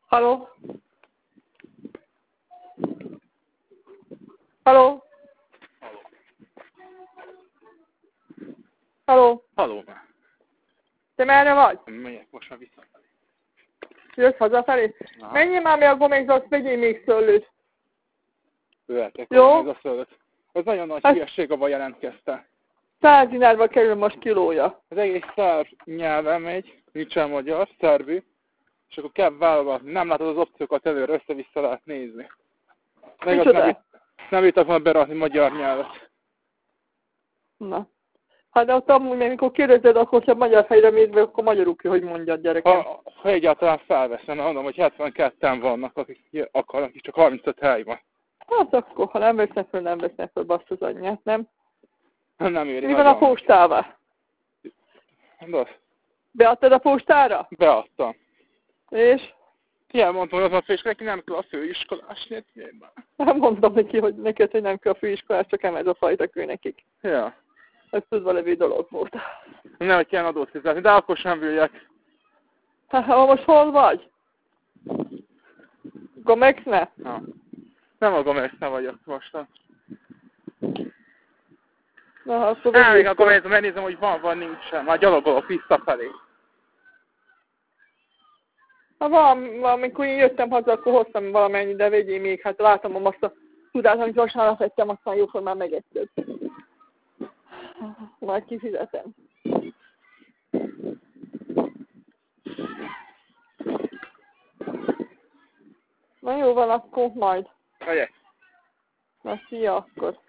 Halló? Halló? Halló? Halló már. Te merre vagy? Megyek most már visszafelé. Jössz hazafelé? Aha. Menjél már mi a gomékzat, vegyél még szőlőt. Jöhetek, Jó? ez a szövet. Ez nagyon nagy Hát- hülyeség, abban jelentkeztem. 100 dinárba kerül most kilója. Az egész szerb nyelven megy, nincsen magyar, szerbű, és akkor kell válogatni. Nem látod az opciókat előre, össze-vissza lehet nézni. Meg Micsoda? nem írtak volna berakni magyar nyelvet. Na. Hát de ott amúgy, mert mikor kérdezed, akkor ha magyar helyre mész be, akkor magyarul ki, hogy mondjad, gyerekem. Ha egyáltalán felveszem, mondom, hogy 72-en vannak, akik akarnak, és csak 35 hely van. Hát akkor, ha nem vesznek föl, nem vesznek föl, bassz az anyját, nem? Nem éri. Mi van a nagyon. postával? Beadtad a postára? Beadtam. És? Ilyen mondtam, hogy az a fésnek nem kell a főiskolás nyilván. Nem mondtam neki, hogy neked, hogy nem kell a főiskolás, csak ez a fajta kő nekik. Ja. Ez tudva levő dolog volt. Nem, hogy kell adót fizetni, de akkor sem üljek. Hát, ha most hol vagy? Gomexne? Na. Nem a Gomexne vagyok mostan. Na, akkor Elmegyek a Gomexne, megnézem, hogy van, nincsen. Már gyalogolok visszafelé. Ha valamikor én jöttem haza, akkor hoztam valamennyi, de vegyél még, hát látom azt a tudát, amit vasárnap ettem, aztán jóformán megetted. Majd kifizetem. Na jó van, akkor majd. Megyek. Na szia akkor.